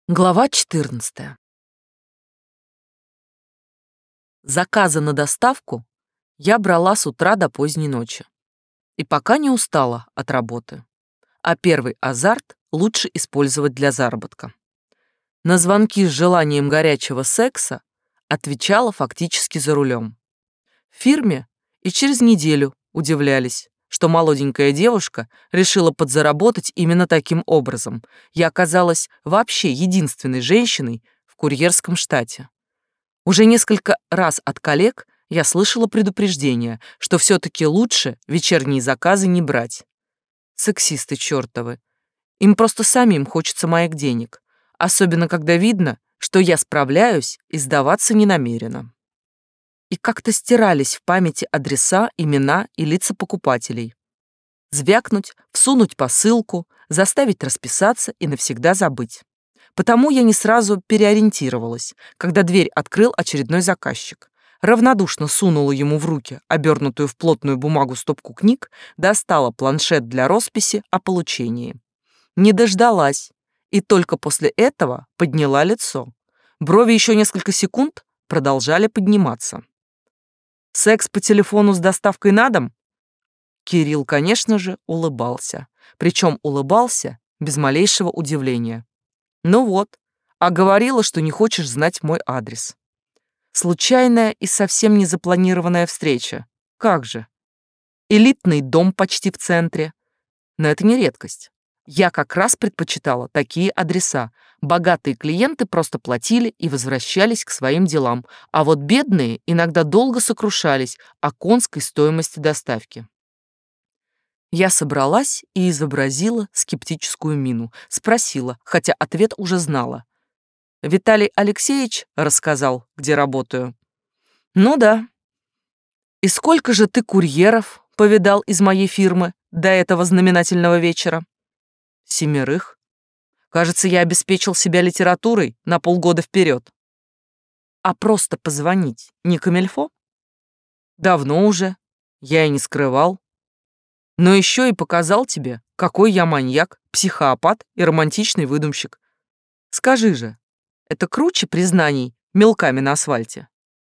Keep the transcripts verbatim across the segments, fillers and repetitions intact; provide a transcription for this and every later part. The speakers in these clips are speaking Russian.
Глава четырнадцатая. Заказы на доставку я брала с утра до поздней ночи. И пока не устала от работы. А первый азарт лучше использовать для заработка. На звонки с желанием горячего секса отвечала фактически за рулем. В фирме и через неделю удивлялись, что молоденькая девушка решила подзаработать именно таким образом. Я оказалась вообще единственной женщиной в курьерском штате. Уже несколько раз от коллег я слышала предупреждение, что все-таки лучше вечерние заказы не брать. Сексисты чертовы. Им просто самим хочется моих денег, особенно когда видно, что я справляюсь и сдаваться не намерена. И как-то стирались в памяти адреса, имена и лица покупателей. Звякнуть, всунуть посылку, заставить расписаться и навсегда забыть. Потому я не сразу переориентировалась, когда дверь открыл очередной заказчик. Равнодушно сунула ему в руки обернутую в плотную бумагу стопку книг, достала планшет для росписи о получении. Не дождалась, и только после этого подняла лицо. Брови еще несколько секунд продолжали подниматься. Секс по телефону с доставкой на дом? Кирилл, конечно же, улыбался. Причем улыбался без малейшего удивления. Ну вот, а говорила, что не хочешь знать мой адрес. Случайная и совсем не запланированная встреча. Как же? Элитный дом почти в центре. Но это не редкость. Я как раз предпочитала такие адреса. Богатые клиенты просто платили и возвращались к своим делам, а вот бедные иногда долго сокрушались о конской стоимости доставки. Я собралась и изобразила скептическую мину. Спросила, хотя ответ уже знала. Виталий Алексеевич рассказал, где работаю. Ну да. И сколько же ты курьеров повидал из моей фирмы до этого знаменательного вечера? Семерых. Кажется, я обеспечил себя литературой на полгода вперед. А просто позвонить не камильфо? Давно уже. Я и не скрывал. Но еще и показал тебе, какой я маньяк, психопат и романтичный выдумщик. Скажи же, это круче признаний мелками на асфальте?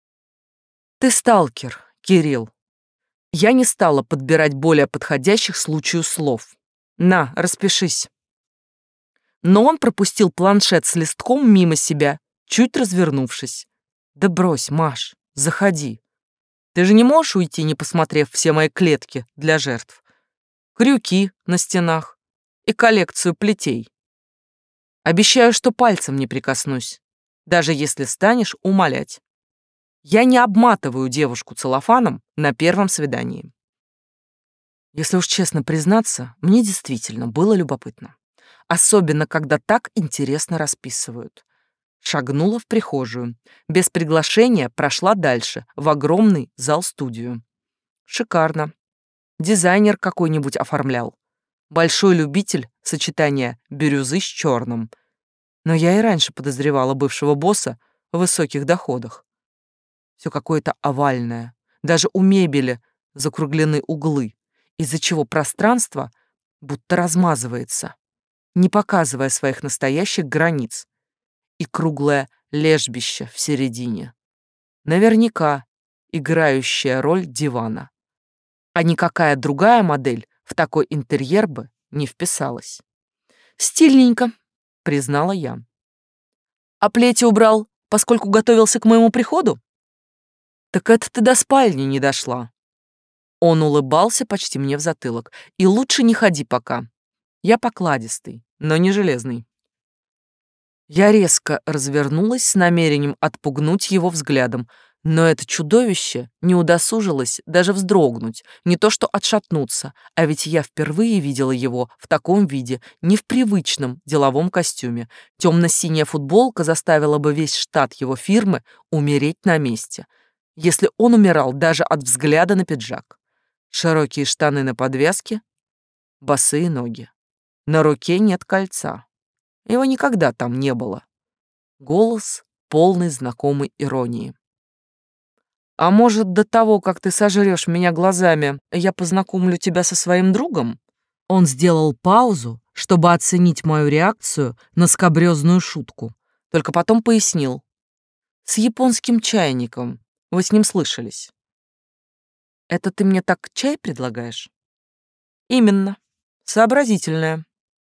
Ты сталкер, Кирилл. Я не стала подбирать более подходящих случаю слов. На, распишись. Но он пропустил планшет с листком мимо себя, чуть развернувшись. Да брось, Маш, заходи. Ты же не можешь уйти, не посмотрев все мои клетки для жертв. Крюки на стенах и коллекцию плетей. Обещаю, что пальцем не прикоснусь, даже если станешь умолять. Я не обматываю девушку целлофаном на первом свидании. Если уж честно признаться, мне действительно было любопытно. Особенно, когда так интересно расписывают. Шагнула в прихожую. Без приглашения прошла дальше, в огромный зал-студию. Шикарно. Дизайнер какой-нибудь оформлял. Большой любитель сочетания бирюзы с черным. Но я и раньше подозревала бывшего босса в высоких доходах. Все какое-то овальное. Даже у мебели закруглены углы, из-за чего пространство будто размазывается, не показывая своих настоящих границ. И круглое лежбище в середине. Наверняка играющая роль дивана. А никакая другая модель в такой интерьер бы не вписалась. «Стильненько», — признала я. «А плети убрал, поскольку готовился к моему приходу?» «Так это ты до спальни не дошла». Он улыбался почти мне в затылок. «И лучше не ходи пока. Я покладистый, но не железный». Я резко развернулась с намерением отпугнуть его взглядом, но это чудовище не удосужилось даже вздрогнуть, не то что отшатнуться, а ведь я впервые видела его в таком виде, не в привычном деловом костюме. Темно-синяя футболка заставила бы весь штат его фирмы умереть на месте, если он умирал даже от взгляда на пиджак. Широкие штаны на подвязке, босые ноги. На руке нет кольца. Его никогда там не было. Голос полный знакомой иронии. «А может, до того, как ты сожрешь меня глазами, я познакомлю тебя со своим другом? Он сделал паузу, чтобы оценить мою реакцию на скабрёзную шутку. Только потом пояснил. С японским чайником. Вы с ним слышались. Это ты мне так чай предлагаешь? Именно. Сообразительная.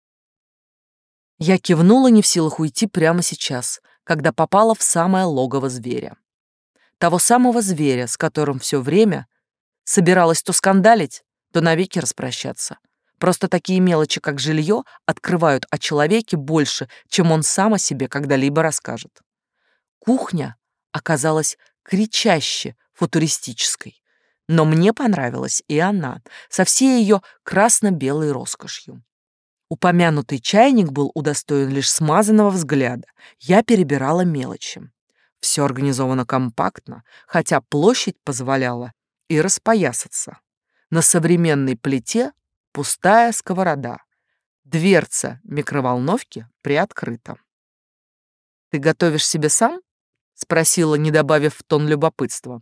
Я кивнула, не в силах уйти прямо сейчас, когда попала в самое логово зверя. Того самого зверя, с которым все время собиралась то скандалить, то навеки распрощаться. Просто такие мелочи, как жилье, открывают о человеке больше, чем он сам о себе когда-либо расскажет. Кухня оказалась кричаще футуристической, но мне понравилась и она, со всей ее красно-белой роскошью. Упомянутый чайник был удостоен лишь смазанного взгляда. Я перебирала мелочи. Все организовано компактно, хотя площадь позволяла и распоясаться. На современной плите пустая сковорода. Дверца микроволновки приоткрыта. «Ты готовишь себе сам?» — спросила, не добавив в тон любопытства.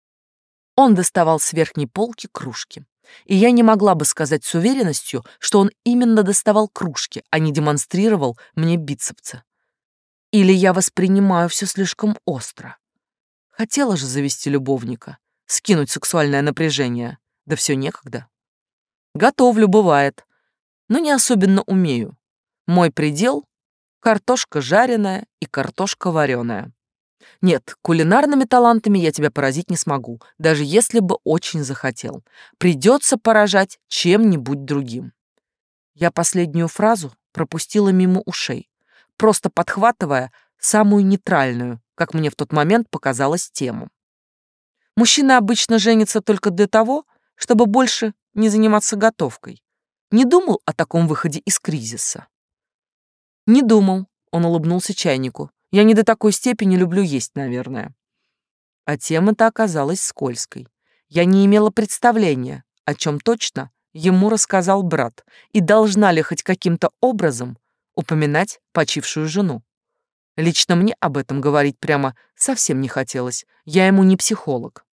Он доставал с верхней полки кружки, и я не могла бы сказать с уверенностью, что он именно доставал кружки, а не демонстрировал мне бицепсы. Или я воспринимаю все слишком остро. Хотела же завести любовника, скинуть сексуальное напряжение, да все некогда. Готовлю, бывает, но не особенно умею. Мой предел — картошка жареная и картошка вареная. Нет, кулинарными талантами я тебя поразить не смогу, даже если бы очень захотел. Придется поражать чем-нибудь другим. Я последнюю фразу пропустила мимо ушей, просто подхватывая самую нейтральную, как мне в тот момент показалось, тему. Мужчины обычно женятся только для того, чтобы больше не заниматься готовкой. Не думал о таком выходе из кризиса? Не думал, он улыбнулся чайнику. Я не до такой степени люблю есть, наверное. А тема-то оказалась скользкой. Я не имела представления, о чем точно ему рассказал брат, и должна ли хоть каким-то образом упоминать почившую жену. Лично мне об этом говорить прямо совсем не хотелось. Я ему не психолог.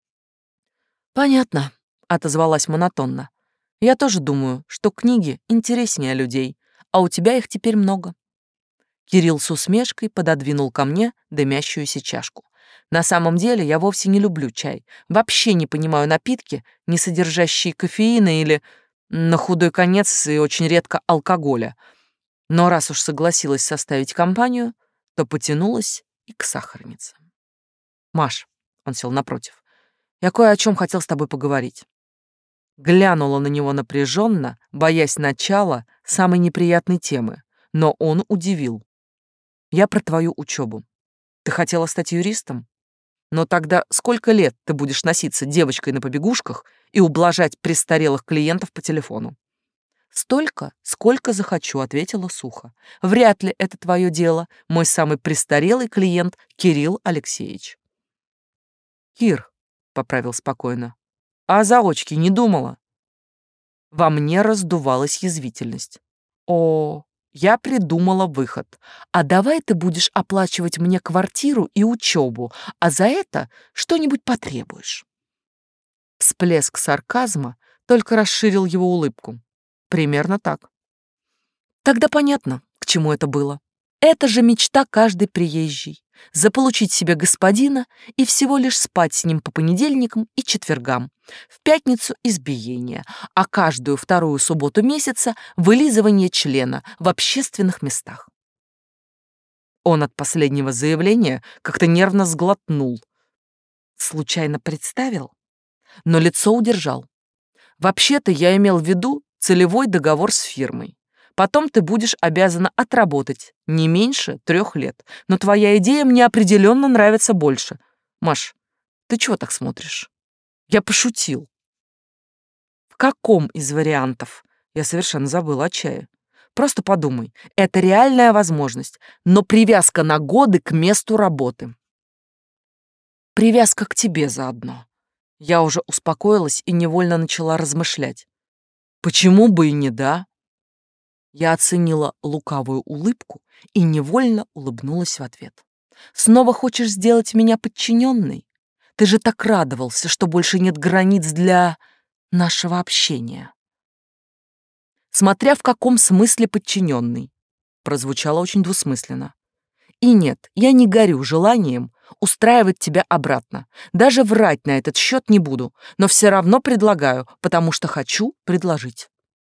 «Понятно», — отозвалась монотонно. «Я тоже думаю, что книги интереснее людей, а у тебя их теперь много». Кирилл с усмешкой пододвинул ко мне дымящуюся чашку. На самом деле я вовсе не люблю чай. Вообще не понимаю напитки, не содержащие кофеина или, на худой конец, и очень редко алкоголя. Но раз уж согласилась составить компанию, то потянулась и к сахарнице. «Маш», — он сел напротив, — «я кое о чем хотел с тобой поговорить». Глянула на него напряженно, боясь начала самой неприятной темы, но он удивил. «Я про твою учебу. Ты хотела стать юристом? Но тогда сколько лет ты будешь носиться девочкой на побегушках и ублажать престарелых клиентов по телефону?» «Столько, сколько захочу», — ответила сухо. «Вряд ли это твое дело, мой самый престарелый клиент Кирилл Алексеевич». «Кир», — поправил спокойно, — «а о заочке не думала?» Во мне раздувалась язвительность. «О, я придумала выход. А давай ты будешь оплачивать мне квартиру и учебу, а за это что-нибудь потребуешь». Всплеск сарказма только расширил его улыбку. Примерно так. Тогда понятно, к чему это было. Это же мечта каждой приезжей. Заполучить себе господина и всего лишь спать с ним по понедельникам и четвергам. В пятницу избиение, а каждую вторую субботу месяца вылизывание члена в общественных местах. Он от последнего заявления как-то нервно сглотнул. Случайно представил, но лицо удержал. Вообще-то я имел в виду целевой договор с фирмой. Потом ты будешь обязана отработать не меньше трех лет. Но твоя идея мне определенно нравится больше. Маш, ты чего так смотришь? Я пошутил. В каком из вариантов? Я совершенно забыла о чае. Просто подумай, это реальная возможность, но привязка на годы к месту работы. Привязка к тебе заодно. Я уже успокоилась и невольно начала размышлять. Почему бы и не да? Я оценила лукавую улыбку и невольно улыбнулась в ответ. «Снова хочешь сделать меня подчиненной? Ты же так радовался, что больше нет границ для нашего общения». смотря в каком смысле подчиненный. Прозвучало очень двусмысленно. И нет, я не горю желанием устраивать тебя обратно. Даже врать на этот счет не буду, но все равно предлагаю, потому что хочу предложить.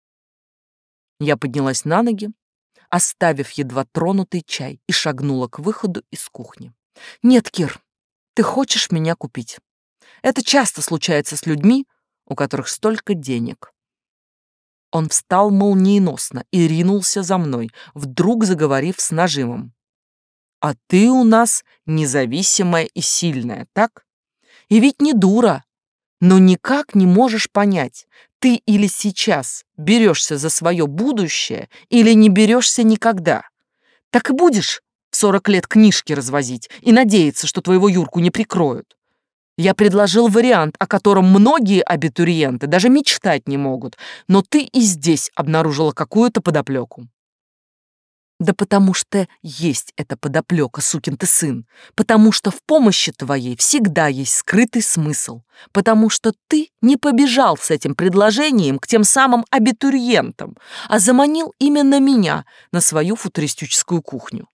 Я поднялась на ноги, оставив едва тронутый чай, и шагнула к выходу из кухни. Нет, Кир, ты хочешь меня купить. Это часто случается с людьми, у которых столько денег. Он встал молниеносно и ринулся за мной, вдруг заговорив с нажимом. А ты у нас независимая и сильная, так? И ведь не дура, но никак не можешь понять, ты или сейчас берешься за свое будущее, или не берешься никогда. Так и будешь в сорок лет книжки развозить и надеяться, что твоего Юрку не прикроют. Я предложил вариант, о котором многие абитуриенты даже мечтать не могут, но ты и здесь обнаружила какую-то подоплеку. Да потому что есть эта подоплека, сукин ты сын, потому что в помощи твоей всегда есть скрытый смысл, потому что ты не побежал с этим предложением к тем самым абитуриентам, а заманил именно меня на свою футуристическую кухню.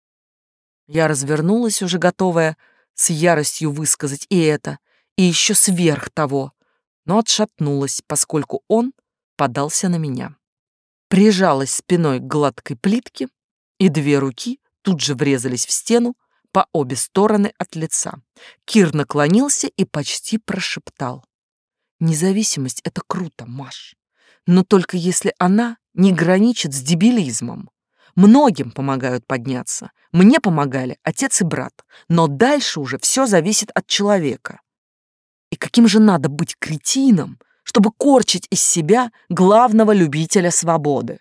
Я развернулась, уже готовая с яростью высказать и это, и еще сверх того, но отшатнулась, поскольку он подался на меня. Прижалась спиной к гладкой плитке, и две руки тут же врезались в стену по обе стороны от лица. Кир наклонился и почти прошептал. «Независимость — это круто, Маш, но только если она не граничит с дебилизмом. Многим помогают подняться. Мне помогали отец и брат, но дальше уже все зависит от человека. И каким же надо быть кретином, чтобы корчить из себя главного любителя свободы?»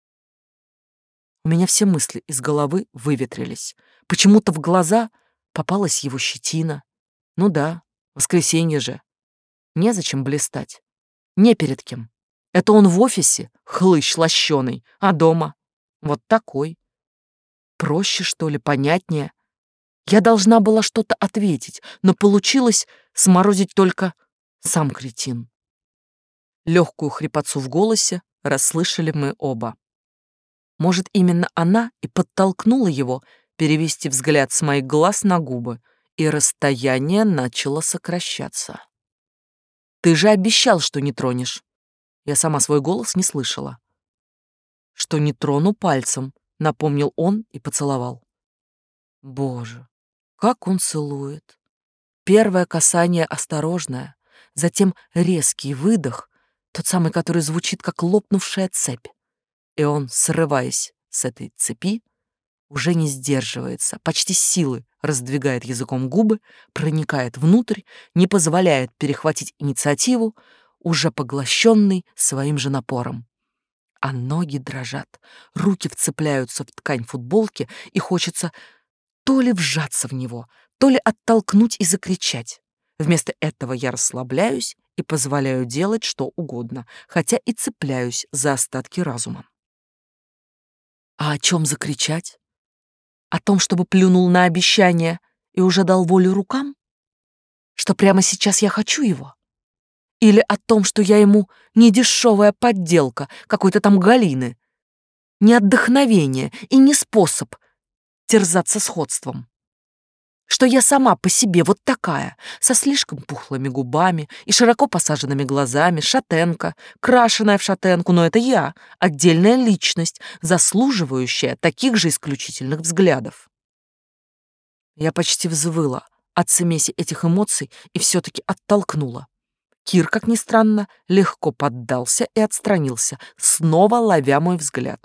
У меня все мысли из головы выветрились. Почему-то в глаза попалась его щетина. Ну да, воскресенье же. Незачем блистать. Не перед кем. Это он в офисе, хлыщ лощеный, а дома вот такой. Проще, что ли, понятнее. Я должна была что-то ответить, но получилось сморозить только сам кретин. Легкую хрипотцу в голосе расслышали мы оба. Может, именно она и подтолкнула его перевести взгляд с моих глаз на губы, и расстояние начало сокращаться. «Ты же обещал, что не тронешь». Я сама свой голос не слышала. «Что не трону пальцем», — напомнил он и поцеловал. Боже, как он целует. Первое касание осторожное, затем резкий выдох, тот самый, который звучит как лопнувшая цепь. И он, срываясь с этой цепи, уже не сдерживается, почти с силы раздвигает языком губы, проникает внутрь, не позволяет перехватить инициативу, уже поглощенный своим же напором. А ноги дрожат, руки вцепляются в ткань футболки, и хочется то ли вжаться в него, то ли оттолкнуть и закричать. Вместо этого я расслабляюсь и позволяю делать что угодно, хотя и цепляюсь за остатки разума. А о чем закричать? О том, чтобы плюнул на обещание и уже дал волю рукам? Что прямо сейчас я хочу его? Или о том, что я ему не дешевая подделка какой-то там Галины, не отдохновение и не способ терзаться сходством? Что я сама по себе вот такая, со слишком пухлыми губами и широко посаженными глазами, шатенка, крашеная в шатенку, но это я, отдельная личность, заслуживающая таких же исключительных взглядов. Я почти взвыла от смеси этих эмоций и все-таки оттолкнула. Кир, как ни странно, легко поддался и отстранился, снова ловя мой взгляд.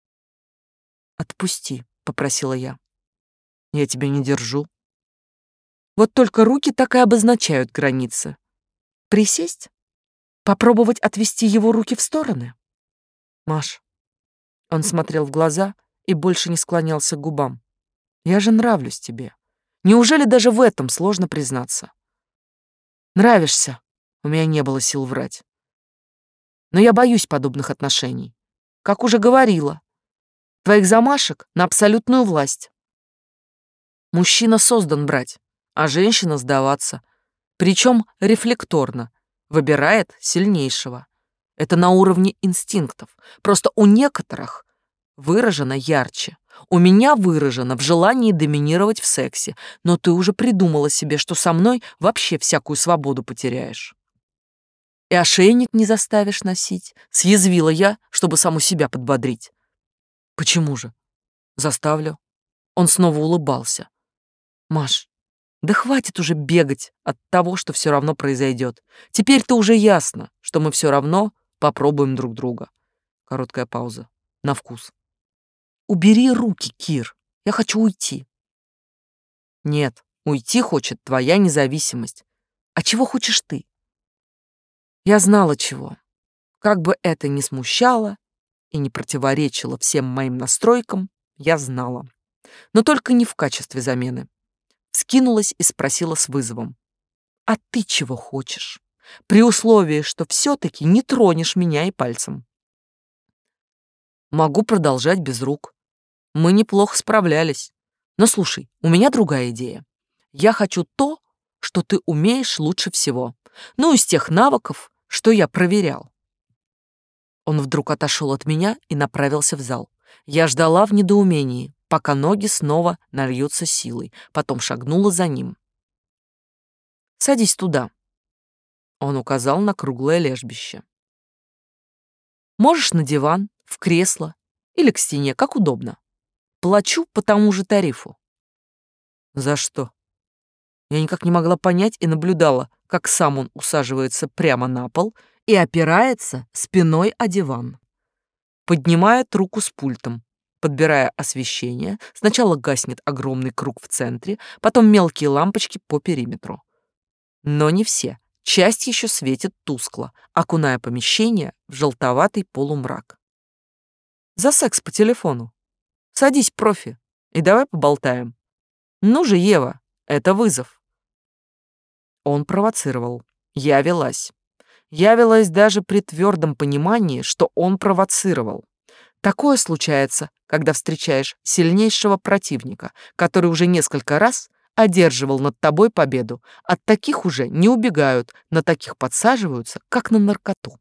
«Отпусти», — попросила я. «Я тебя не держу». Вот только руки так и обозначают границы. Присесть? Попробовать отвести его руки в стороны? Маш. Он смотрел в глаза и больше не склонялся к губам. Я же нравлюсь тебе. Неужели даже в этом сложно признаться? Нравишься. У меня не было сил врать. Но я боюсь подобных отношений. Как уже говорила, твоих замашек на абсолютную власть. Мужчина создан брать, а женщина сдаваться. Причем рефлекторно. Выбирает сильнейшего. Это на уровне инстинктов. Просто у некоторых выражено ярче. У меня выражено в желании доминировать в сексе, но ты уже придумала себе, что со мной вообще всякую свободу потеряешь. И ошейник не заставишь носить. Съязвила я, чтобы саму себя подбодрить. Почему же? Заставлю. Он снова улыбался. Маш, да хватит уже бегать от того, что все равно произойдет. Теперь-то уже ясно, что мы все равно попробуем друг друга. Короткая пауза. На вкус. Убери руки, Кир. Я хочу уйти. Нет, уйти хочет твоя независимость. А чего хочешь ты? Я знала чего. Как бы это ни смущало и не противоречило всем моим настройкам, я знала. Но только не в качестве замены. Вскинулась и спросила с вызовом. А ты чего хочешь? При условии, что все-таки не тронешь меня и пальцем. Могу продолжать без рук. Мы неплохо справлялись. Но слушай, у меня другая идея. Я хочу то, что ты умеешь лучше всего. Ну, из тех навыков, что я проверял. Он вдруг отошел от меня и направился в зал. Я ждала в недоумении, пока ноги снова нальются силой, потом шагнула за ним. «Садись туда», — он указал на круглое лежбище. «Можешь на диван, в кресло или к стене, как удобно. Плачу по тому же тарифу». «За что?» Я никак не могла понять и наблюдала, как сам он усаживается прямо на пол и опирается спиной о диван. Поднимает руку с пультом, подбирая освещение. Сначала гаснет огромный круг в центре, потом мелкие лампочки по периметру. Но не все. Часть еще светит тускло, окуная помещение в желтоватый полумрак. За секс по телефону. Садись, профи, и давай поболтаем. Ну же, Ева, это вызов. Он провоцировал. Я велась. Я велась даже при твердом понимании, что он провоцировал. Такое случается, когда встречаешь сильнейшего противника, который уже несколько раз одерживал над тобой победу. От таких уже не убегают, на таких подсаживаются, как на наркоту.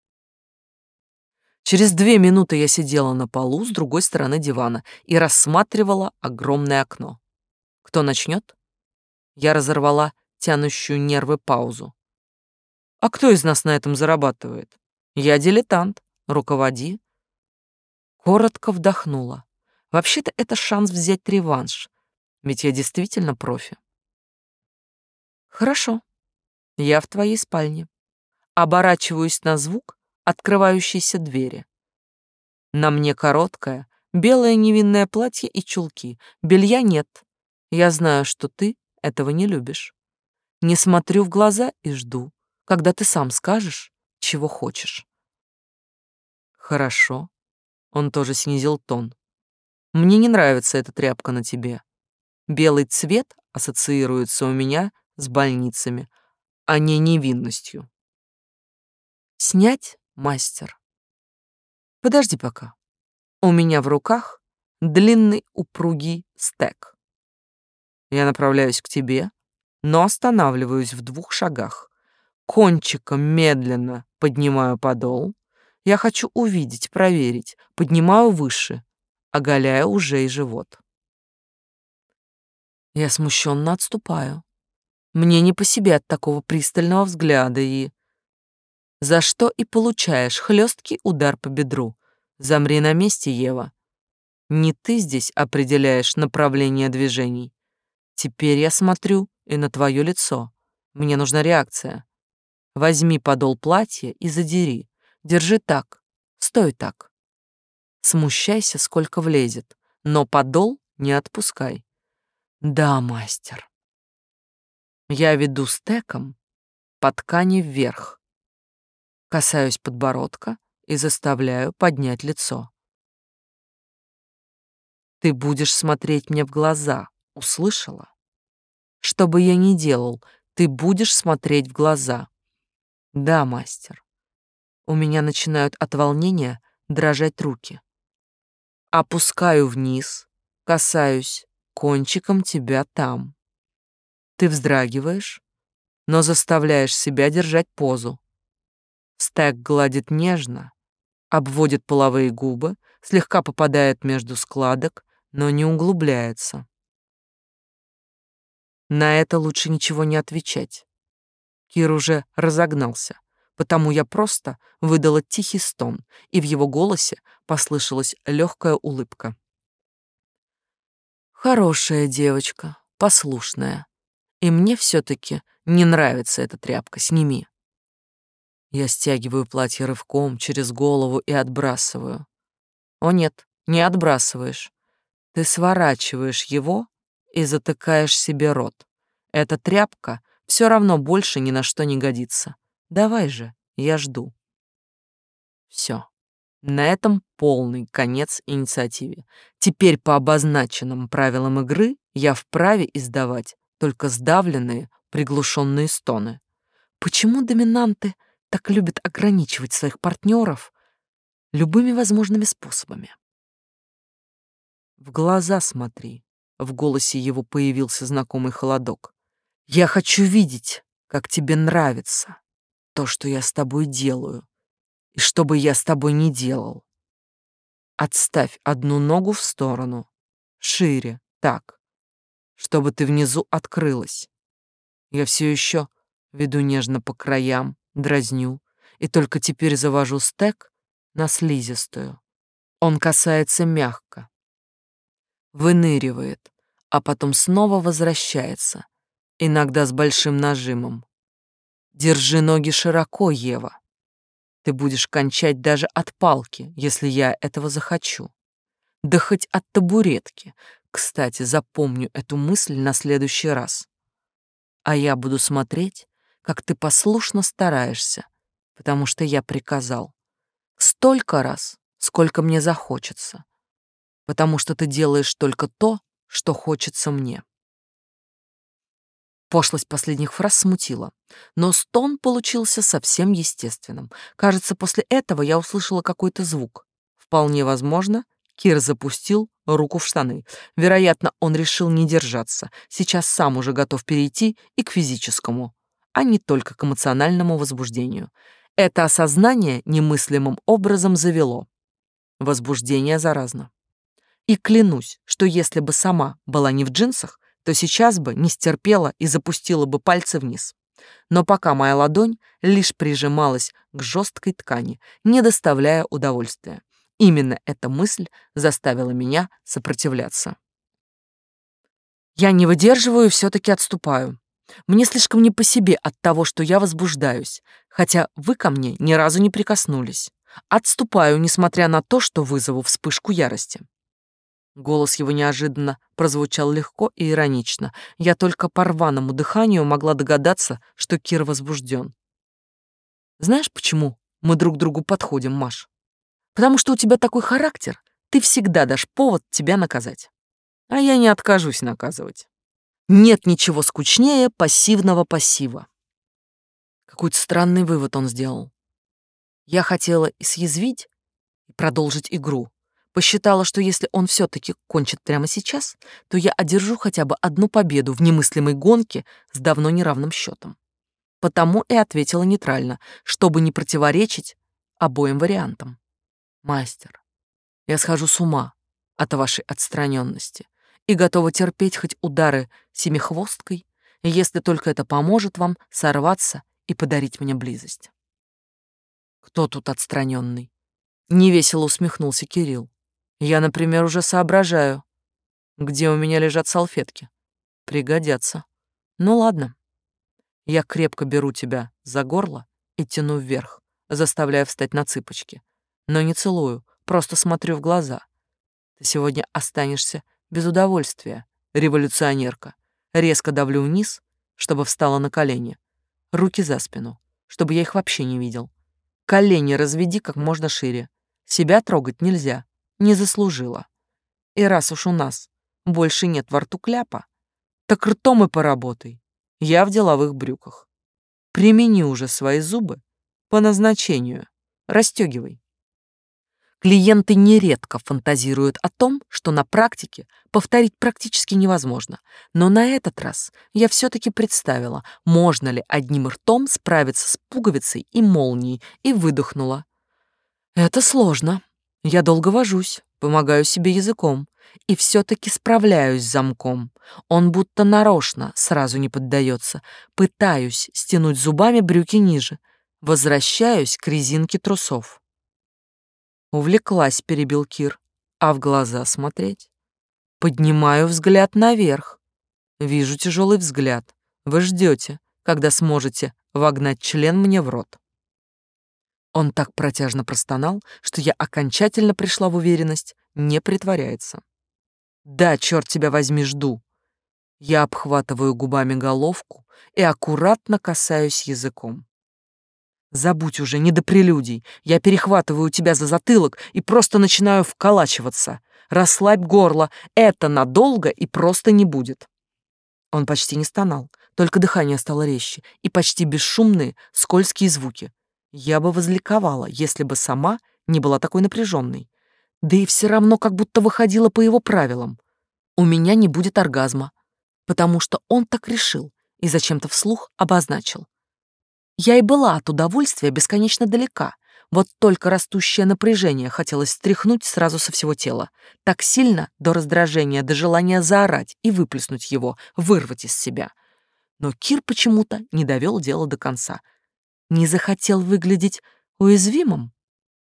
Через две минуты я сидела на полу с другой стороны дивана и рассматривала огромное окно. Кто начнет? Я разорвала тянущую нервы паузу. А кто из нас на этом зарабатывает? Я дилетант. Руководи. Коротко вдохнула. Вообще-то это шанс взять реванш, ведь я действительно профи. Хорошо. Я в твоей спальне. Оборачиваюсь на звук открывающейся двери. На мне короткое, белое невинное платье и чулки. Белья нет. Я знаю, что ты этого не любишь. Не смотрю в глаза и жду, когда ты сам скажешь, чего хочешь. Хорошо. Он тоже снизил тон. Мне не нравится эта тряпка на тебе. Белый цвет ассоциируется у меня с больницами, а не невинностью. Снять, мастер? Подожди пока. У меня в руках длинный упругий стек. Я направляюсь к тебе, но останавливаюсь в двух шагах. Кончиком медленно поднимаю подол. Я хочу увидеть, проверить. Поднимаю выше, оголяя уже и живот. Я смущенно отступаю. Мне не по себе от такого пристального взгляда и... За что и получаешь хлесткий удар по бедру. Замри на месте, Ева. Не ты здесь определяешь направление движений. Теперь я смотрю и на твое лицо. Мне нужна реакция. Возьми подол платья и задери. Держи так. Стой так. Смущайся, сколько влезет, но подол не отпускай. Да, мастер. Я веду стеком по ткани вверх. Касаюсь подбородка и заставляю поднять лицо. Ты будешь смотреть мне в глаза, услышала? Что бы я ни делал, ты будешь смотреть в глаза. Да, мастер. У меня начинают от волнения дрожать руки. Опускаю вниз, касаюсь кончиком тебя там. Ты вздрагиваешь, но заставляешь себя держать позу. Стек гладит нежно, обводит половые губы, слегка попадает между складок, но не углубляется. На это лучше ничего не отвечать. Кир уже разогнался, потому я просто выдала тихий стон, и в его голосе послышалась легкая улыбка. Хорошая девочка, послушная. И мне все-таки не нравится эта тряпка, сними. Я стягиваю платье рывком через голову и отбрасываю. О нет, не отбрасываешь. Ты сворачиваешь его и затыкаешь себе рот. Эта тряпка все равно больше ни на что не годится. Давай же, я жду. Все. На этом полный конец инициативе. Теперь по обозначенным правилам игры я вправе издавать только сдавленные, приглушенные стоны. Почему доминанты так любят ограничивать своих партнеров любыми возможными способами? В глаза смотри. В голосе его появился знакомый холодок. Я хочу видеть, как тебе нравится то, что я с тобой делаю, и что бы я с тобой ни делал. Отставь одну ногу в сторону, шире, так, чтобы ты внизу открылась. Я все еще веду нежно по краям, дразню, и только теперь завожу стек на слизистую. Он касается мягко, выныривает, а потом снова возвращается, иногда с большим нажимом. Держи ноги широко, Ева. Ты будешь кончать даже от палки, если я этого захочу. Да хоть от табуретки. Кстати, запомню эту мысль на следующий раз. А я буду смотреть, как ты послушно стараешься, потому что я приказал. Столько раз, сколько мне захочется, потому что ты делаешь только то, что хочется мне. Пошлость последних фраз смутила, но стон получился совсем естественным. Кажется, после этого я услышала какой-то звук. Вполне возможно, Кир запустил руку в штаны. Вероятно, он решил не держаться. Сейчас сам уже готов перейти и к физическому, а не только к эмоциональному возбуждению. Это осознание немыслимым образом завело. Возбуждение заразно. И клянусь, что если бы сама была не в джинсах, то сейчас бы не стерпела и запустила бы пальцы вниз. Но пока моя ладонь лишь прижималась к жесткой ткани, не доставляя удовольствия. Именно эта мысль заставила меня сопротивляться. Я не выдерживаю и все-таки отступаю. Мне слишком не по себе от того, что я возбуждаюсь, хотя вы ко мне ни разу не прикоснулись. Отступаю, несмотря на то, что вызову вспышку ярости. Голос его неожиданно прозвучал легко и иронично. Я только по рваному дыханию могла догадаться, что Кир возбужден. Знаешь, почему мы друг другу подходим, Маш? Потому что у тебя такой характер, ты всегда дашь повод тебя наказать. А я не откажусь наказывать. Нет ничего скучнее пассивного пассива. Какой-то странный вывод он сделал. Я хотела и съязвить, и продолжить игру. Посчитала, что если он все-таки кончит прямо сейчас, то я одержу хотя бы одну победу в немыслимой гонке с давно неравным счетом. Потому и ответила нейтрально, чтобы не противоречить обоим вариантам. Мастер, я схожу с ума от вашей отстраненности и готова терпеть хоть удары семихвосткой, если только это поможет вам сорваться и подарить мне близость. Кто тут отстраненный? Невесело усмехнулся Кирилл. Я, например, уже соображаю, где у меня лежат салфетки. Пригодятся. Ну ладно. Я крепко беру тебя за горло и тяну вверх, заставляя встать на цыпочки. Но не целую, просто смотрю в глаза. Ты сегодня останешься без удовольствия, революционерка. Резко давлю вниз, чтобы встала на колени. Руки за спину, чтобы я их вообще не видел. Колени разведи как можно шире. Себя трогать нельзя. Не заслужила. И раз уж у нас больше нет во рту кляпа, так ртом и поработай. Я в деловых брюках. Примени уже свои зубы по назначению. Расстегивай. Клиенты нередко фантазируют о том, что на практике повторить практически невозможно. Но на этот раз я все-таки представила, можно ли одним ртом справиться с пуговицей и молнией, и выдохнула. Это сложно. Я долго вожусь, помогаю себе языком, и все-таки справляюсь с замком. Он будто нарочно сразу не поддается. Пытаюсь стянуть зубами брюки ниже. Возвращаюсь к резинке трусов. Увлеклась, перебил Кир. А в глаза смотреть? Поднимаю взгляд наверх. Вижу тяжелый взгляд. Вы ждете, когда сможете вогнать член мне в рот. Он так протяжно простонал, что я окончательно пришла в уверенность, не притворяется. Да, черт тебя возьми, жду. Я обхватываю губами головку и аккуратно касаюсь языком. Забудь уже, не до прелюдий. Я перехватываю тебя за затылок и просто начинаю вколачиваться. Расслабь горло, это надолго и просто не будет. Он почти не стонал, только дыхание стало резче и почти бесшумные, скользкие звуки. Я бы возликовала, если бы сама не была такой напряженной. Да и все равно как будто выходила по его правилам. У меня не будет оргазма, потому что он так решил и зачем-то вслух обозначил. Я и была от удовольствия бесконечно далека, вот только растущее напряжение хотелось стряхнуть сразу со всего тела, так сильно до раздражения, до желания заорать и выплеснуть его, вырвать из себя. Но Кир почему-то не довел дело до конца. Не захотел выглядеть уязвимым?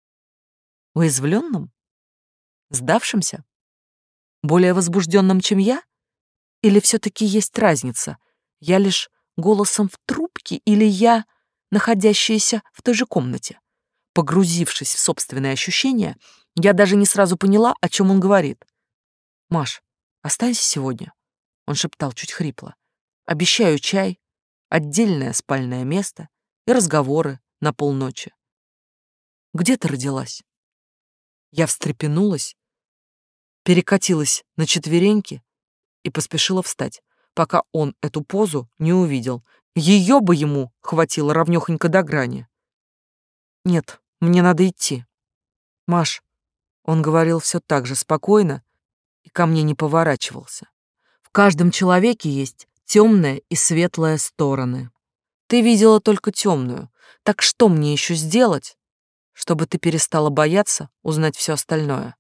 Уязвленным? Сдавшимся? Более возбужденным, чем я? Или все-таки есть разница? Я лишь голосом в трубке или я, находящаяся в той же комнате? Погрузившись в собственные ощущения, я даже не сразу поняла, о чем он говорит. «Маш, останься сегодня», — он шептал чуть хрипло. «Обещаю чай, отдельное спальное место и разговоры на полночи». «Где ты родилась?» Я встрепенулась, перекатилась на четвереньки и поспешила встать, пока он эту позу не увидел. Ее бы ему хватило ровнёхонько до грани. «Нет, мне надо идти». «Маш», — он говорил все так же спокойно и ко мне не поворачивался. «В каждом человеке есть темная и светлая стороны. Ты видела только темную, так что мне еще сделать, чтобы ты перестала бояться узнать все остальное?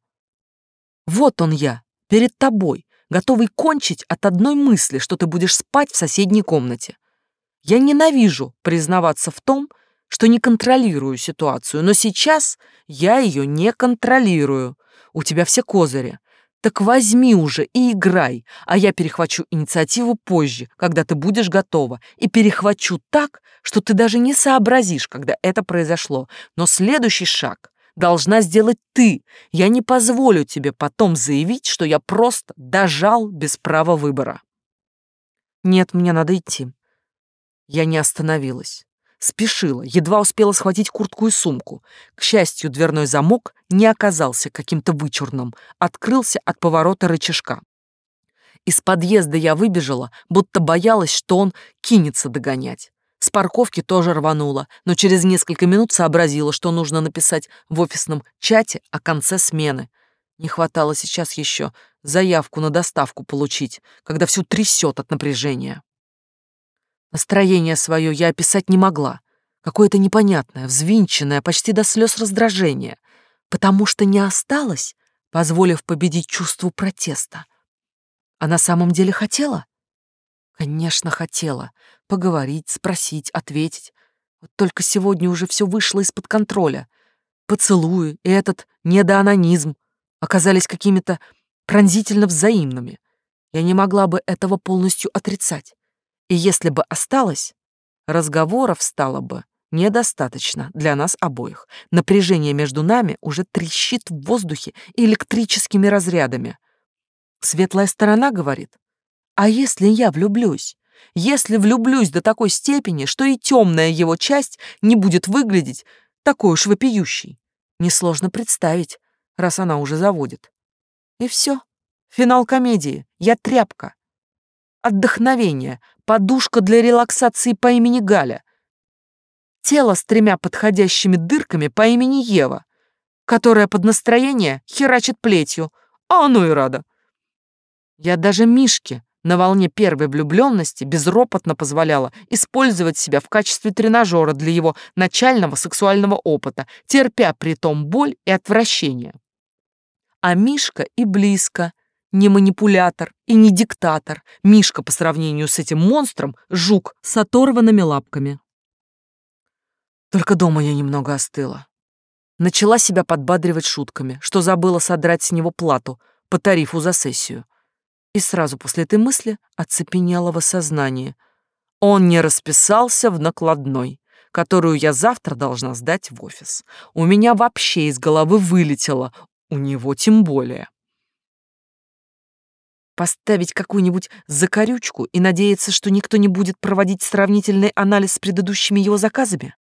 Вот он я, перед тобой, готовый кончить от одной мысли, что ты будешь спать в соседней комнате. Я ненавижу признаваться в том, что не контролирую ситуацию, но сейчас я ее не контролирую. У тебя все козыри. Так возьми уже и играй, а я перехвачу инициативу позже, когда ты будешь готова, и перехвачу так, что ты даже не сообразишь, когда это произошло. Но следующий шаг должна сделать ты. Я не позволю тебе потом заявить, что я просто дожал без права выбора». «Нет, мне надо идти». Я не остановилась. Спешила, едва успела схватить куртку и сумку. К счастью, дверной замок не оказался каким-то вычурным, открылся от поворота рычажка. Из подъезда я выбежала, будто боялась, что он кинется догонять. С парковки тоже рванула, но через несколько минут сообразила, что нужно написать в офисном чате о конце смены. Не хватало сейчас еще заявку на доставку получить, когда всю трясет от напряжения. Настроение свое я описать не могла. Какое-то непонятное, взвинченное, почти до слез раздражение. Потому что не осталось, позволив победить чувству протеста. А на самом деле хотела? Конечно, хотела. Поговорить, спросить, ответить. Вот только сегодня уже все вышло из-под контроля. Поцелуи и этот недоанонизм оказались какими-то пронзительно взаимными. Я не могла бы этого полностью отрицать. И если бы осталось, разговоров стало бы недостаточно для нас обоих. Напряжение между нами уже трещит в воздухе электрическими разрядами. Светлая сторона говорит: а если я влюблюсь? Если влюблюсь до такой степени, что и темная его часть не будет выглядеть такой уж вопиющей. Несложно представить, раз она уже заводит. И все. Финал комедии. Я тряпка. Отдохновение. Подушка для релаксации по имени Галя. Тело с тремя подходящими дырками по имени Ева. которая под настроение херачит плетью, а оно и рада. Я даже Мишке на волне первой влюбленности безропотно позволяла использовать себя в качестве тренажера для его начального сексуального опыта, терпя при том боль и отвращение. А Мишка и близко не манипулятор и не диктатор. Мишка по сравнению с этим монстром — жук с оторванными лапками. Только дома я немного остыла. Начала себя подбадривать шутками, что забыла содрать с него плату по тарифу за сессию. И сразу после этой мысли оцепенела в осознании. Он не расписался в накладной, которую я завтра должна сдать в офис. У меня вообще из головы вылетело, у него тем более. Поставить какую-нибудь закорючку и надеяться, что никто не будет проводить сравнительный анализ с предыдущими его заказами?